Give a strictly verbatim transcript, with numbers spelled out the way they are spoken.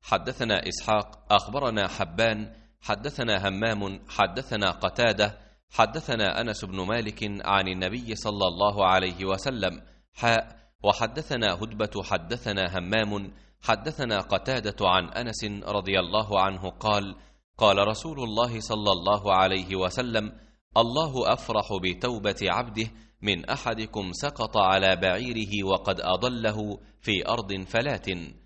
حدثنا إسحاق أخبرنا حبان حدثنا همام حدثنا قتادة حدثنا أنس بن مالك عن النبي صلى الله عليه وسلم حاء وحدثنا هدبة حدثنا همام حدثنا قتادة عن أنس رضي الله عنه قال قال رسول الله صلى الله عليه وسلم الله أفرح بتوبة عبده من أحدكم سقط على بعيره وقد أضله في أرض فلات